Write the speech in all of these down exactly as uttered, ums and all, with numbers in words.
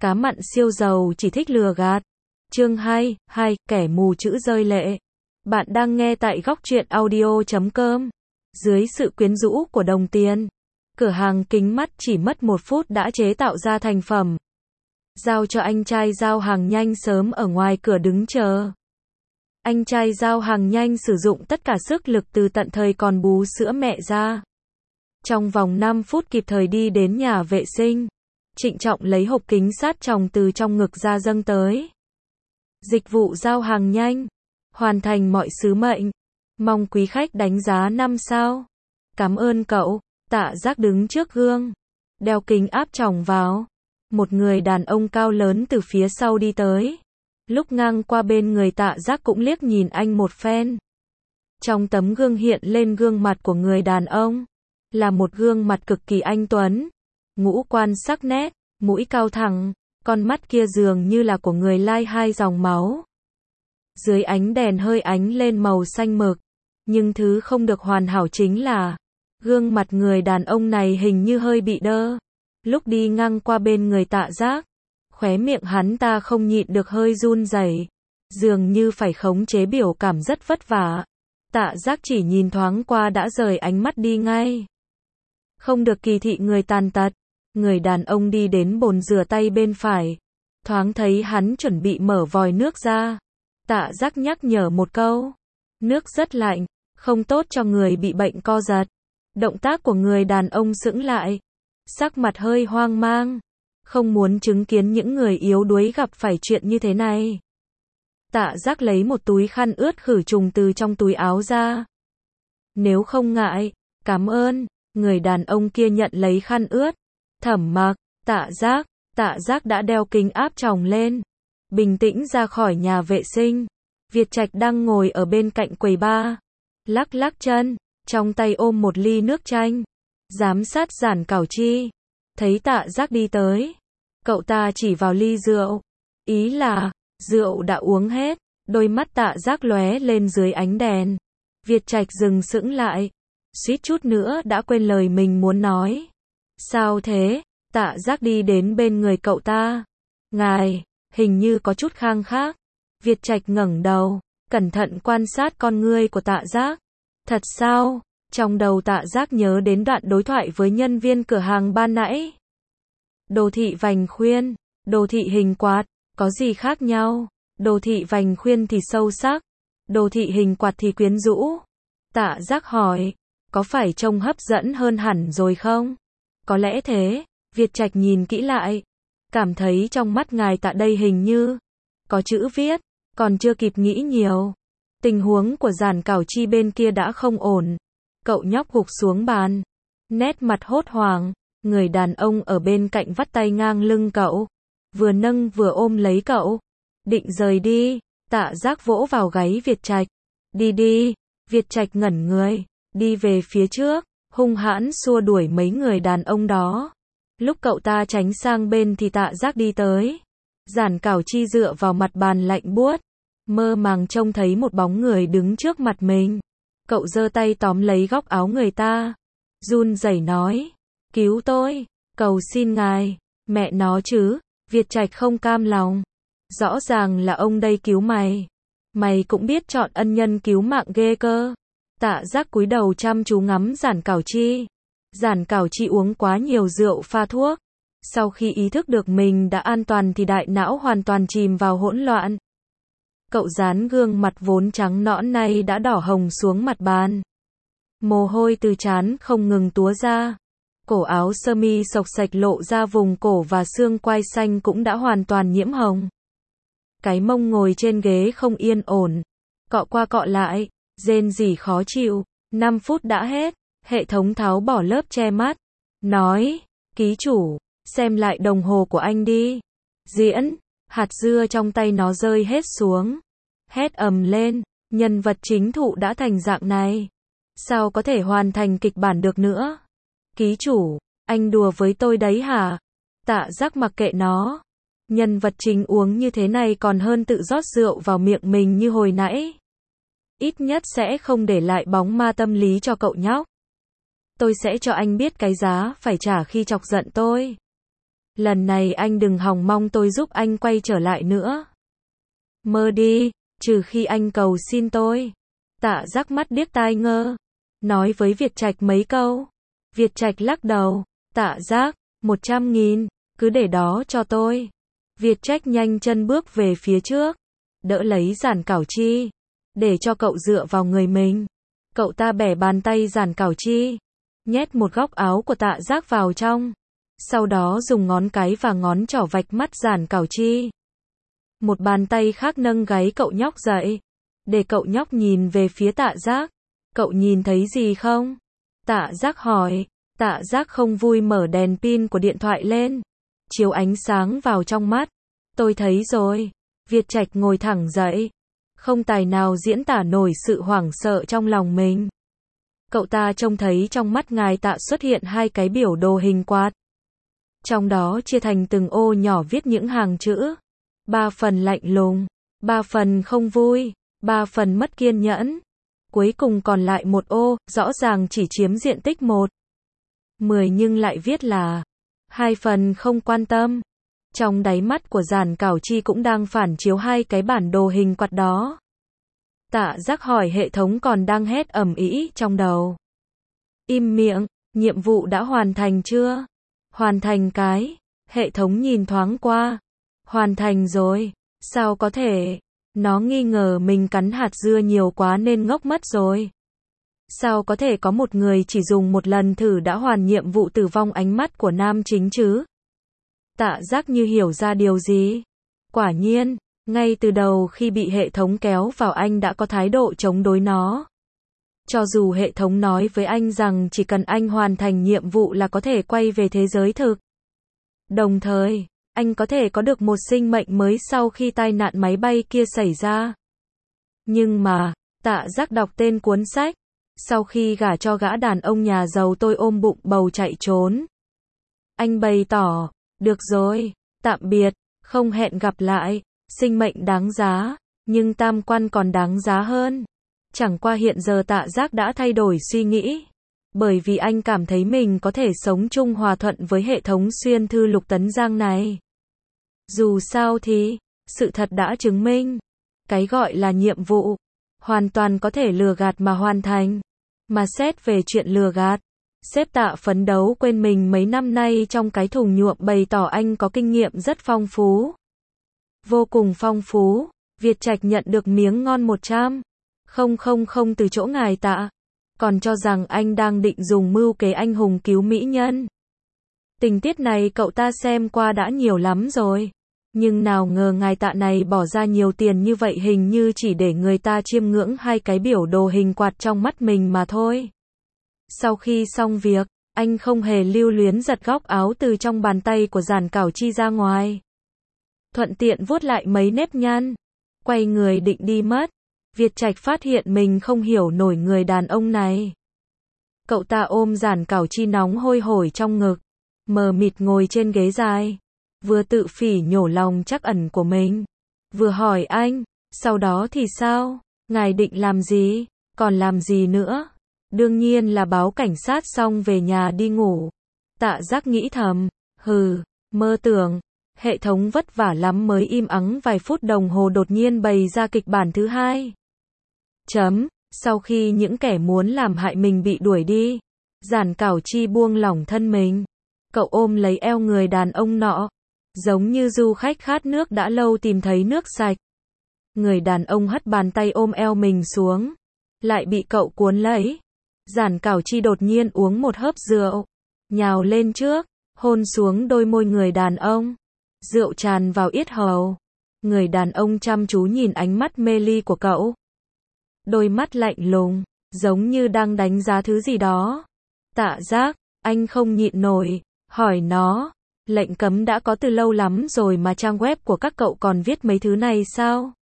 Cá mặn siêu giàu chỉ thích lừa gạt. Chương hai, hai, kẻ mù chữ rơi lệ. Bạn đang nghe tại góc truyện audio chấm com. Dưới sự quyến rũ của đồng tiền, cửa hàng kính mắt chỉ mất một phút đã chế tạo ra thành phẩm. Giao cho anh trai giao hàng nhanh sớm ở ngoài cửa đứng chờ. Anh trai giao hàng nhanh sử dụng tất cả sức lực từ tận thời còn bú sữa mẹ ra. Trong vòng năm phút kịp thời đi đến nhà vệ sinh, trịnh trọng lấy hộp kính sát tròng từ trong ngực ra dâng tới. Dịch vụ giao hàng nhanh, hoàn thành mọi sứ mệnh. Mong quý khách đánh giá năm sao. Cảm ơn cậu. Tạ Giác đứng trước gương, đeo kính áp tròng vào. Một người đàn ông cao lớn từ phía sau đi tới. Lúc ngang qua bên người Tạ Giác cũng liếc nhìn anh một phen. Trong tấm gương hiện lên gương mặt của người đàn ông. Là một gương mặt cực kỳ anh tuấn. Ngũ quan sắc nét, mũi cao thẳng, con mắt kia dường như là của người lai hai dòng máu. Dưới ánh đèn hơi ánh lên màu xanh mực. Nhưng thứ không được hoàn hảo chính là gương mặt người đàn ông này hình như hơi bị đơ. Lúc đi ngang qua bên người Tạ Giác, khóe miệng hắn ta không nhịn được hơi run rẩy, dường như phải khống chế biểu cảm rất vất vả. Tạ Giác chỉ nhìn thoáng qua đã rời ánh mắt đi ngay. Không được kỳ thị người tàn tật. Người đàn ông đi đến bồn rửa tay bên phải. Thoáng thấy hắn chuẩn bị mở vòi nước ra. Tạ Giác nhắc nhở một câu. Nước rất lạnh, không tốt cho người bị bệnh co giật. Động tác của người đàn ông sững lại. Sắc mặt hơi hoang mang. Không muốn chứng kiến những người yếu đuối gặp phải chuyện như thế này. Tạ Giác lấy một túi khăn ướt khử trùng từ trong túi áo ra. Nếu không ngại, cảm ơn. Người đàn ông kia nhận lấy khăn ướt. Thẩm Mặc, Tạ Giác, Tạ Giác đã đeo kính áp tròng lên. Bình tĩnh ra khỏi nhà vệ sinh. Việt Trạch đang ngồi ở bên cạnh quầy bar. Lắc lắc chân, trong tay ôm một ly nước chanh. Giám sát Giản Cảo Chi. Thấy Tạ Giác đi tới. Cậu ta chỉ vào ly rượu. Ý là, rượu đã uống hết. Đôi mắt Tạ Giác lóe lên dưới ánh đèn. Việt Trạch dừng sững lại. Suýt chút nữa đã quên lời mình muốn nói. Sao thế? Tạ Giác đi đến bên người cậu ta. Ngài, hình như có chút khang khác. Việt Trạch ngẩng đầu, cẩn thận quan sát con ngươi của Tạ Giác. Thật sao? Trong đầu Tạ Giác nhớ đến đoạn đối thoại với nhân viên cửa hàng ban nãy. Đồ thị vành khuyên, đồ thị hình quạt, có gì khác nhau? Đồ thị vành khuyên thì sâu sắc, đồ thị hình quạt thì quyến rũ. Tạ Giác hỏi, có phải trông hấp dẫn hơn hẳn rồi không? Có lẽ thế. Việt Trạch nhìn kỹ lại, cảm thấy trong mắt ngài Tạ đây hình như có chữ viết, còn chưa kịp nghĩ nhiều. Tình huống của Giản Cảo Chi bên kia đã không ổn. Cậu nhóc gục xuống bàn, nét mặt hốt hoảng. Người đàn ông ở bên cạnh vắt tay ngang lưng cậu, vừa nâng vừa ôm lấy cậu. Định rời đi. Tạ Giác vỗ vào gáy Việt Trạch. Đi đi. Việt Trạch ngẩn người, đi về phía trước, hung hãn xua đuổi mấy người đàn ông đó. Lúc cậu ta tránh sang bên thì Tạ Giác đi tới. Giản Cảo Chi dựa vào mặt bàn lạnh buốt, mơ màng trông thấy một bóng người đứng trước mặt mình. Cậu giơ tay tóm lấy góc áo người ta, run rẩy nói, cứu tôi, cầu xin ngài. Mẹ nó chứ. Việt Trạch không cam lòng. Rõ ràng là ông đây cứu mày. Mày cũng biết chọn ân nhân cứu mạng ghê cơ. Tạ Giác cúi đầu chăm chú ngắm Giản Cảo Chi. Giản Cảo Chi uống quá nhiều rượu pha thuốc. Sau khi ý thức được mình đã an toàn thì đại não hoàn toàn chìm vào hỗn loạn. Cậu dán gương mặt vốn trắng nõn này đã đỏ hồng xuống mặt bàn. Mồ hôi từ trán không ngừng túa ra. Cổ áo sơ mi xộc xệch lộ ra vùng cổ và xương quai xanh cũng đã hoàn toàn nhiễm hồng. Cái mông ngồi trên ghế không yên ổn. Cọ qua cọ lại, rên rỉ khó chịu. năm phút đã hết. Hệ thống tháo bỏ lớp che mắt. Nói, ký chủ, xem lại đồng hồ của anh đi. Diễn, hạt dưa trong tay nó rơi hết xuống. Hét ầm lên, nhân vật chính thụ đã thành dạng này. Sao có thể hoàn thành kịch bản được nữa? Ký chủ, anh đùa với tôi đấy hả? Tạ Giác mặc kệ nó. Nhân vật chính uống như thế này còn hơn tự rót rượu vào miệng mình như hồi nãy. Ít nhất sẽ không để lại bóng ma tâm lý cho cậu nhóc. Tôi sẽ cho anh biết cái giá phải trả khi chọc giận tôi. Lần này anh đừng hòng mong tôi giúp anh quay trở lại nữa. Mơ đi, trừ khi anh cầu xin tôi. Tạ Giác mắt điếc tai ngơ, nói với Việt Trạch mấy câu. Việt Trạch lắc đầu, Tạ Giác, một trăm nghìn, cứ để đó cho tôi. Việt Trạch nhanh chân bước về phía trước, đỡ lấy Giản Cảo Chi, để cho cậu dựa vào người mình. Cậu ta bẻ bàn tay Giản Cảo Chi, nhét một góc áo của Tạ Giác vào trong, sau đó dùng ngón cái và ngón trỏ vạch mắt Giản Cảo Chi. Một bàn tay khác nâng gáy cậu nhóc dậy, để cậu nhóc nhìn về phía Tạ Giác. Cậu nhìn thấy gì không? Tạ Giác hỏi. Tạ Giác không vui mở đèn pin của điện thoại lên, chiếu ánh sáng vào trong mắt. Tôi thấy rồi. Việt Trạch ngồi thẳng dậy, không tài nào diễn tả nổi sự hoảng sợ trong lòng mình. Cậu ta trông thấy trong mắt ngài Tạ xuất hiện hai cái biểu đồ hình quạt. Trong đó chia thành từng ô nhỏ viết những hàng chữ. Ba phần lạnh lùng, ba phần không vui, ba phần mất kiên nhẫn. Cuối cùng còn lại một ô, rõ ràng chỉ chiếm diện tích một mười nhưng lại viết là hai phần không quan tâm. Trong đáy mắt của Giản Cảo Chi cũng đang phản chiếu hai cái bản đồ hình quạt đó. Tạ Giác hỏi hệ thống còn đang hét ầm ĩ trong đầu. Im miệng, nhiệm vụ đã hoàn thành chưa? Hoàn thành cái. Hệ thống nhìn thoáng qua. Hoàn thành rồi. Sao có thể? Nó nghi ngờ mình cắn hạt dưa nhiều quá nên ngốc mất rồi. Sao có thể có một người chỉ dùng một lần thử đã hoàn nhiệm vụ tử vong ánh mắt của nam chính chứ? Tạ Giác như hiểu ra điều gì. Quả nhiên, ngay từ đầu khi bị hệ thống kéo vào anh đã có thái độ chống đối nó. Cho dù hệ thống nói với anh rằng chỉ cần anh hoàn thành nhiệm vụ là có thể quay về thế giới thực. Đồng thời, anh có thể có được một sinh mệnh mới sau khi tai nạn máy bay kia xảy ra. Nhưng mà, Tạ Giác đọc tên cuốn sách. Sau khi gả cho gã đàn ông nhà giàu tôi ôm bụng bầu chạy trốn. Anh bày tỏ, được rồi, tạm biệt, không hẹn gặp lại, sinh mệnh đáng giá, nhưng tam quan còn đáng giá hơn. Chẳng qua hiện giờ Tạ Giác đã thay đổi suy nghĩ. Bởi vì anh cảm thấy mình có thể sống chung hòa thuận với hệ thống xuyên thư lục tấn giang này. Dù sao thì, sự thật đã chứng minh, cái gọi là nhiệm vụ, hoàn toàn có thể lừa gạt mà hoàn thành. Mà xét về chuyện lừa gạt, sếp Tạ phấn đấu quên mình mấy năm nay trong cái thùng nhuộm bày tỏ anh có kinh nghiệm rất phong phú. Vô cùng phong phú, Việt Trạch nhận được miếng ngon một trăm nghìn từ chỗ ngài Tạ. Còn cho rằng anh đang định dùng mưu kế anh hùng cứu mỹ nhân. Tình tiết này cậu ta xem qua đã nhiều lắm rồi. Nhưng nào ngờ ngài Tạ này bỏ ra nhiều tiền như vậy hình như chỉ để người ta chiêm ngưỡng hai cái biểu đồ hình quạt trong mắt mình mà thôi. Sau khi xong việc, anh không hề lưu luyến giật góc áo từ trong bàn tay của Giản Cảo Chi ra ngoài. Thuận tiện vuốt lại mấy nếp nhăn. Quay người định đi mất. Việt Trạch phát hiện mình không hiểu nổi người đàn ông này. Cậu ta ôm Giản Cảo Chi nóng hôi hổi trong ngực, mờ mịt ngồi trên ghế dài, vừa tự phỉ nhổ lòng trắc ẩn của mình, vừa hỏi anh, sau đó thì sao? Ngài định làm gì? Còn làm gì nữa? Đương nhiên là báo cảnh sát xong về nhà đi ngủ. Tạ Giác nghĩ thầm, hừ, mơ tưởng. Hệ thống vất vả lắm mới im ắng vài phút đồng hồ đột nhiên bày ra kịch bản thứ hai. Chấm, sau khi những kẻ muốn làm hại mình bị đuổi đi, Giản Cảo Chi buông lỏng thân mình. Cậu ôm lấy eo người đàn ông nọ, giống như du khách khát nước đã lâu tìm thấy nước sạch. Người đàn ông hất bàn tay ôm eo mình xuống, lại bị cậu cuốn lấy. Giản Cảo Chi đột nhiên uống một hớp rượu, nhào lên trước, hôn xuống đôi môi người đàn ông. Rượu tràn vào yết hầu. Người đàn ông chăm chú nhìn ánh mắt mê ly của cậu. Đôi mắt lạnh lùng, giống như đang đánh giá thứ gì đó. Tạ Giác, anh không nhịn nổi, hỏi nó, lệnh cấm đã có từ lâu lắm rồi mà trang web của các cậu còn viết mấy thứ này sao?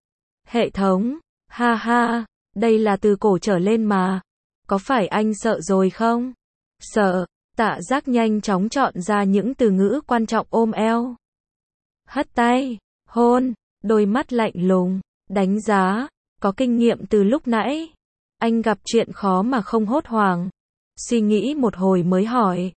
Hệ thống, ha ha, đây là từ cổ trở lên mà. Có phải anh sợ rồi không? Sợ. Tạ Giác nhanh chóng chọn ra những từ ngữ quan trọng ôm eo. Hất tay, hôn, đôi mắt lạnh lùng, đánh giá, có kinh nghiệm từ lúc nãy. Anh gặp chuyện khó mà không hốt hoảng. Suy nghĩ một hồi mới hỏi.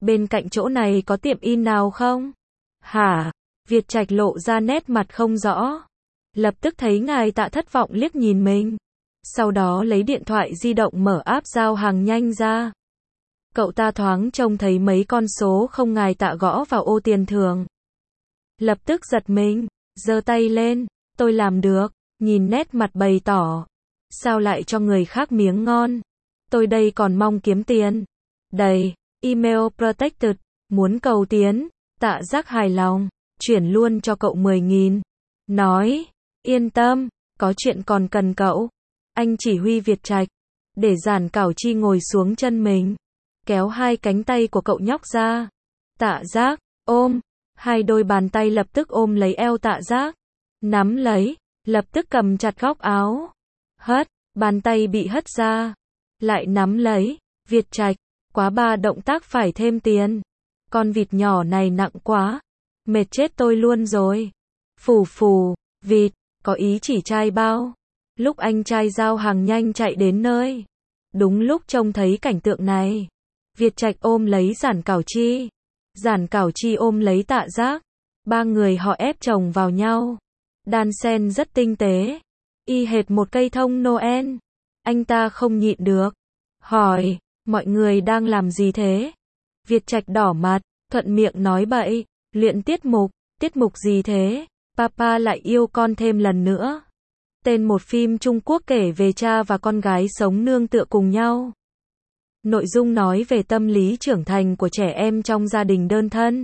Bên cạnh chỗ này có tiệm in nào không? Hả? Việt Trạch lộ ra nét mặt không rõ. Lập tức thấy ngài Tạ thất vọng liếc nhìn mình. Sau đó lấy điện thoại di động mở app giao hàng nhanh ra. Cậu ta thoáng trông thấy mấy con số không ngài Tạ gõ vào ô tiền thưởng. Lập tức giật mình, giơ tay lên, tôi làm được, nhìn nét mặt bày tỏ. Sao lại cho người khác miếng ngon? Tôi đây còn mong kiếm tiền. Đây, email protected, muốn cầu tiến, Tạ Giác hài lòng, chuyển luôn cho cậu mười nghìn. Nói, yên tâm, có chuyện còn cần cậu. Anh chỉ huy Việt Trạch, để Giản Cảo Chi ngồi xuống chân mình, kéo hai cánh tay của cậu nhóc ra. Tạ Giác, ôm, hai đôi bàn tay lập tức ôm lấy eo Tạ Giác, nắm lấy, lập tức cầm chặt góc áo. Hất, bàn tay bị hất ra, lại nắm lấy, Việt Trạch, quá ba động tác phải thêm tiền. Con vịt nhỏ này nặng quá, mệt chết tôi luôn rồi. Phù phù, vịt, có ý chỉ trai bao. Lúc anh trai giao hàng nhanh chạy đến nơi, đúng lúc trông thấy cảnh tượng này, Việt Trạch ôm lấy Giản Cảo Chi, Giản Cảo Chi ôm lấy Tạ Giác, ba người họ ép chồng vào nhau, đan xen rất tinh tế, y hệt một cây thông Noel. Anh ta không nhịn được, hỏi, mọi người đang làm gì thế? Việt Trạch đỏ mặt, thuận miệng nói bậy, luyện tiết mục. Tiết mục gì thế? Papa lại yêu con thêm lần nữa. Tên một phim Trung Quốc kể về cha và con gái sống nương tựa cùng nhau. Nội dung nói về tâm lý trưởng thành của trẻ em trong gia đình đơn thân.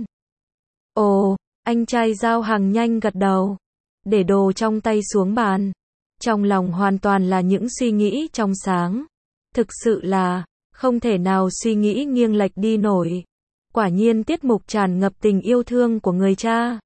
Ồ, anh trai giao hàng nhanh gật đầu, để đồ trong tay xuống bàn. Trong lòng hoàn toàn là những suy nghĩ trong sáng. Thực sự là, không thể nào suy nghĩ nghiêng lệch đi nổi. Quả nhiên tiết mục tràn ngập tình yêu thương của người cha.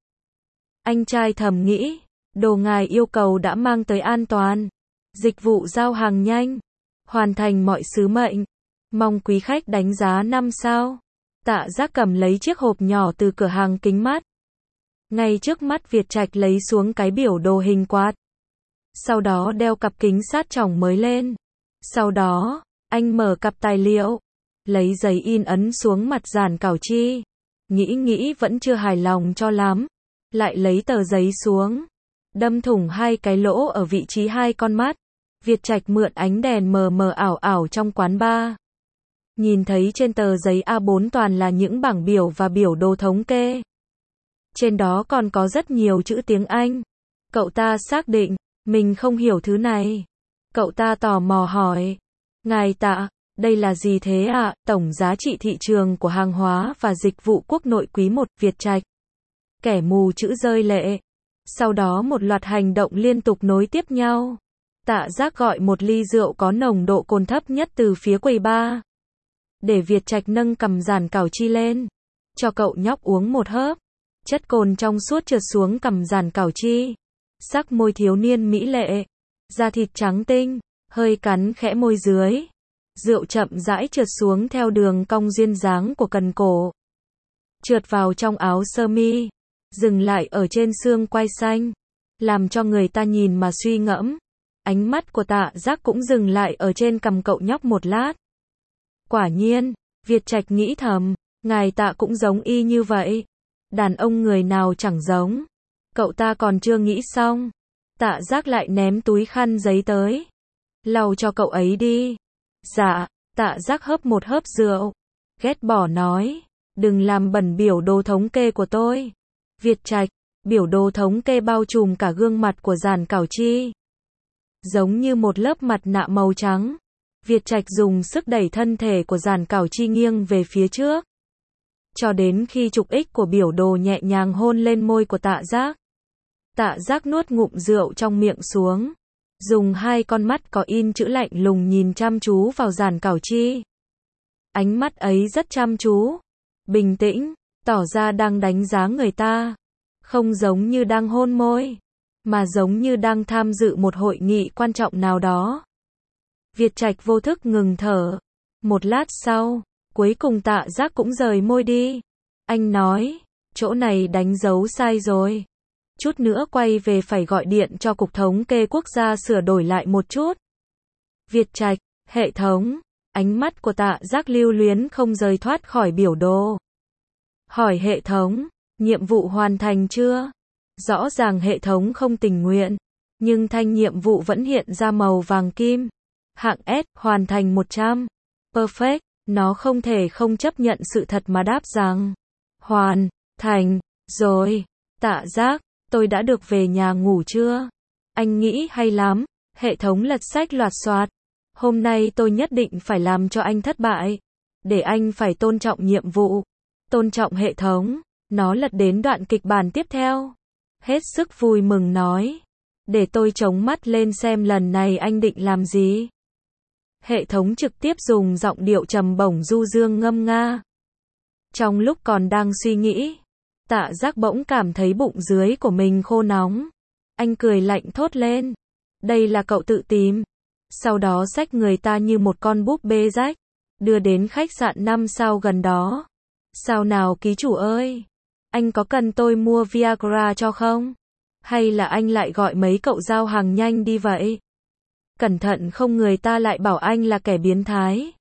Anh trai thầm nghĩ, đồ ngài yêu cầu đã mang tới an toàn. Dịch vụ giao hàng nhanh, hoàn thành mọi sứ mệnh. Mong quý khách đánh giá năm sao. Tạ Giác cầm lấy chiếc hộp nhỏ từ cửa hàng kính mát. Ngay trước mắt Việt Trạch lấy xuống cái biểu đồ hình quạt. Sau đó đeo cặp kính sát tròng mới lên. Sau đó, anh mở cặp tài liệu, lấy giấy in ấn xuống mặt Giản Cảo Chi. Nghĩ nghĩ vẫn chưa hài lòng cho lắm. Lại lấy tờ giấy xuống, đâm thủng hai cái lỗ ở vị trí hai con mắt. Việt Trạch mượn ánh đèn mờ mờ ảo ảo trong quán bar. Nhìn thấy trên tờ giấy A bốn toàn là những bảng biểu và biểu đồ thống kê. Trên đó còn có rất nhiều chữ tiếng Anh. Cậu ta xác định, mình không hiểu thứ này. Cậu ta tò mò hỏi, ngài Tạ, đây là gì thế ạ? À? Tổng giá trị thị trường của hàng hóa và dịch vụ quốc nội quý một, Việt Trạch. Kẻ mù chữ rơi lệ. Sau đó một loạt hành động liên tục nối tiếp nhau. Tạ Giác gọi một ly rượu có nồng độ cồn thấp nhất từ phía quầy bar. Để Việt Trạch nâng cầm Giản Cảo Chi lên, cho cậu nhóc uống một hớp. Chất cồn trong suốt trượt xuống cầm Giản Cảo Chi. Sắc môi thiếu niên mỹ lệ, da thịt trắng tinh, hơi cắn khẽ môi dưới. Rượu chậm rãi trượt xuống theo đường cong duyên dáng của cần cổ. Trượt vào trong áo sơ mi, dừng lại ở trên xương quai xanh, làm cho người ta nhìn mà suy ngẫm. Ánh mắt của Tạ Giác cũng dừng lại ở trên cằm cậu nhóc một lát. Quả nhiên, Việt Trạch nghĩ thầm, ngài Tạ cũng giống y như vậy. Đàn ông người nào chẳng giống. Cậu ta còn chưa nghĩ xong, Tạ Giác lại ném túi khăn giấy tới. Lau cho cậu ấy đi. Dạ, Tạ Giác hớp một hớp rượu, ghét bỏ nói, đừng làm bẩn biểu đồ thống kê của tôi. Việt Trạch, biểu đồ thống kê bao trùm cả gương mặt của Giản Cảo Chi, giống như một lớp mặt nạ màu trắng. Việt Trạch dùng sức đẩy thân thể của Giản Cảo Chi nghiêng về phía trước, cho đến khi trục ích của biểu đồ nhẹ nhàng hôn lên môi của Tạ Giác. Tạ Giác nuốt ngụm rượu trong miệng xuống, dùng hai con mắt có in chữ lạnh lùng nhìn chăm chú vào Giản Cảo Chi. Ánh mắt ấy rất chăm chú, bình tĩnh, tỏ ra đang đánh giá người ta, không giống như đang hôn môi, mà giống như đang tham dự một hội nghị quan trọng nào đó. Việt Trạch vô thức ngừng thở. Một lát sau, cuối cùng Tạ Giác cũng rời môi đi. Anh nói, chỗ này đánh dấu sai rồi. Chút nữa quay về phải gọi điện cho Cục Thống kê Quốc gia sửa đổi lại một chút. Việt Trạch, hệ thống, Ánh mắt của Tạ Giác lưu luyến không rời thoát khỏi biểu đồ. Hỏi hệ thống, nhiệm vụ hoàn thành chưa? Rõ ràng hệ thống không tình nguyện, nhưng thanh nhiệm vụ vẫn hiện ra màu vàng kim. Hạng S, hoàn thành một trăm. Perfect, nó không thể không chấp nhận sự thật mà đáp rằng, hoàn thành rồi. Tạ Giác, tôi đã được về nhà ngủ chưa? Anh nghĩ hay lắm. Hệ thống lật sách loạt soạt. Hôm nay tôi nhất định phải làm cho anh thất bại. Để anh phải tôn trọng nhiệm vụ. Tôn trọng hệ thống. Nó lật đến đoạn kịch bản tiếp theo. Hết sức vui mừng nói. Để tôi chống mắt lên xem lần này anh định làm gì. Hệ thống trực tiếp dùng giọng điệu trầm bổng du dương ngâm nga. Trong lúc còn đang suy nghĩ, Tạ Giác bỗng cảm thấy bụng dưới của mình khô nóng. Anh cười lạnh thốt lên. Đây là cậu tự tìm. Sau đó xách người ta như một con búp bê rách, đưa đến khách sạn năm sao gần đó. Sao nào ký chủ ơi? Anh có cần tôi mua Viagra cho không? Hay là anh lại gọi mấy cậu giao hàng nhanh đi vậy? Cẩn thận không người ta lại bảo anh là kẻ biến thái.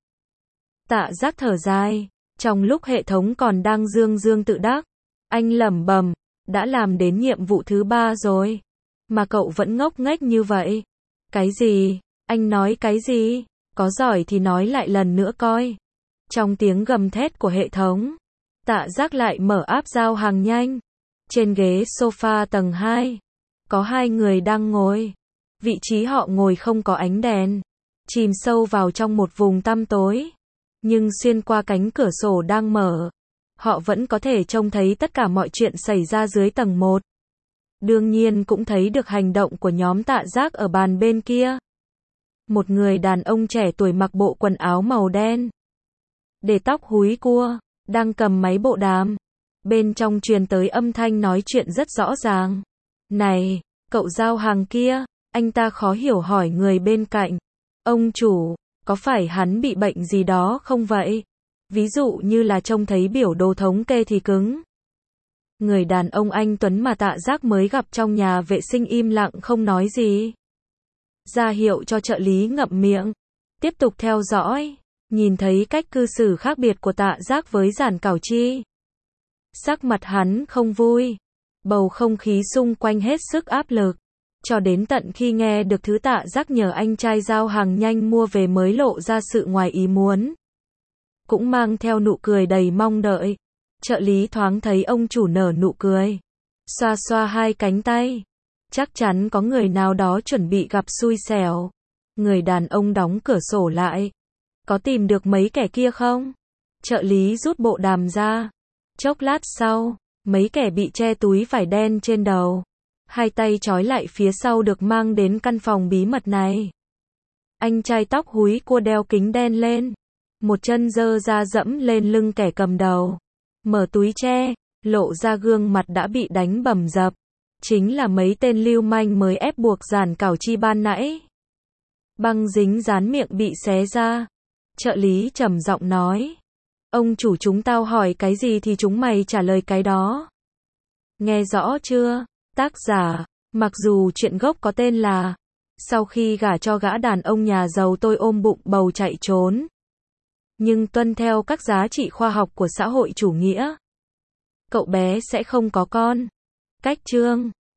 Tạ Giác thở dài. Trong lúc hệ thống còn đang dương dương tự đắc, anh lẩm bẩm, đã làm đến nhiệm vụ thứ ba rồi. Mà cậu vẫn ngốc nghếch như vậy. Cái gì? Anh nói cái gì? Có giỏi thì nói lại lần nữa coi. Trong tiếng gầm thét của hệ thống, Tạ Giác lại mở app giao hàng nhanh. Trên ghế sofa tầng hai, có hai người đang ngồi. Vị trí họ ngồi không có ánh đèn, chìm sâu vào trong một vùng tăm tối. Nhưng xuyên qua cánh cửa sổ đang mở, họ vẫn có thể trông thấy tất cả mọi chuyện xảy ra dưới tầng một. Đương nhiên cũng thấy được hành động của nhóm Tạ Giác ở bàn bên kia. Một người đàn ông trẻ tuổi mặc bộ quần áo màu đen, để tóc húi cua, đang cầm máy bộ đàm. Bên trong truyền tới âm thanh nói chuyện rất rõ ràng. Này, cậu giao hàng kia, anh ta khó hiểu hỏi người bên cạnh. Ông chủ, có phải hắn bị bệnh gì đó không vậy? Ví dụ như là trông thấy biểu đồ thống kê thì cứng. Người đàn ông anh tuấn mà Tạ Giác mới gặp trong nhà vệ sinh im lặng không nói gì. Ra hiệu cho trợ lý ngậm miệng. Tiếp tục theo dõi. Nhìn thấy cách cư xử khác biệt của Tạ Giác với Giản Cảo Chi. Sắc mặt hắn không vui. Bầu không khí xung quanh hết sức áp lực. Cho đến tận khi nghe được thứ Tạ Giác nhờ anh trai giao hàng nhanh mua về mới lộ ra sự ngoài ý muốn. Cũng mang theo nụ cười đầy mong đợi. Trợ lý thoáng thấy ông chủ nở nụ cười. Xoa xoa hai cánh tay. Chắc chắn có người nào đó chuẩn bị gặp xui xẻo. Người đàn ông đóng cửa sổ lại. Có tìm được mấy kẻ kia không? Trợ lý rút bộ đàm ra. Chốc lát sau, mấy kẻ bị che túi vải đen trên đầu, hai tay trói lại phía sau được mang đến căn phòng bí mật này. Anh trai tóc húi cua đeo kính đen lên, một chân giơ ra dẫm lên lưng kẻ cầm đầu, mở túi che, lộ ra gương mặt đã bị đánh bầm dập. Chính là mấy tên lưu manh mới ép buộc Giản Cảo Chi ban nãy. Băng dính dán miệng bị xé ra. Trợ lý trầm giọng nói. Ông chủ chúng tao hỏi cái gì thì chúng mày trả lời cái đó. Nghe rõ chưa? Tác giả, mặc dù chuyện gốc có tên là Sau khi gả cho gã đàn ông nhà giàu tôi ôm bụng bầu chạy trốn. Nhưng tuân theo các giá trị khoa học của xã hội chủ nghĩa, cậu bé sẽ không có con. Cách chương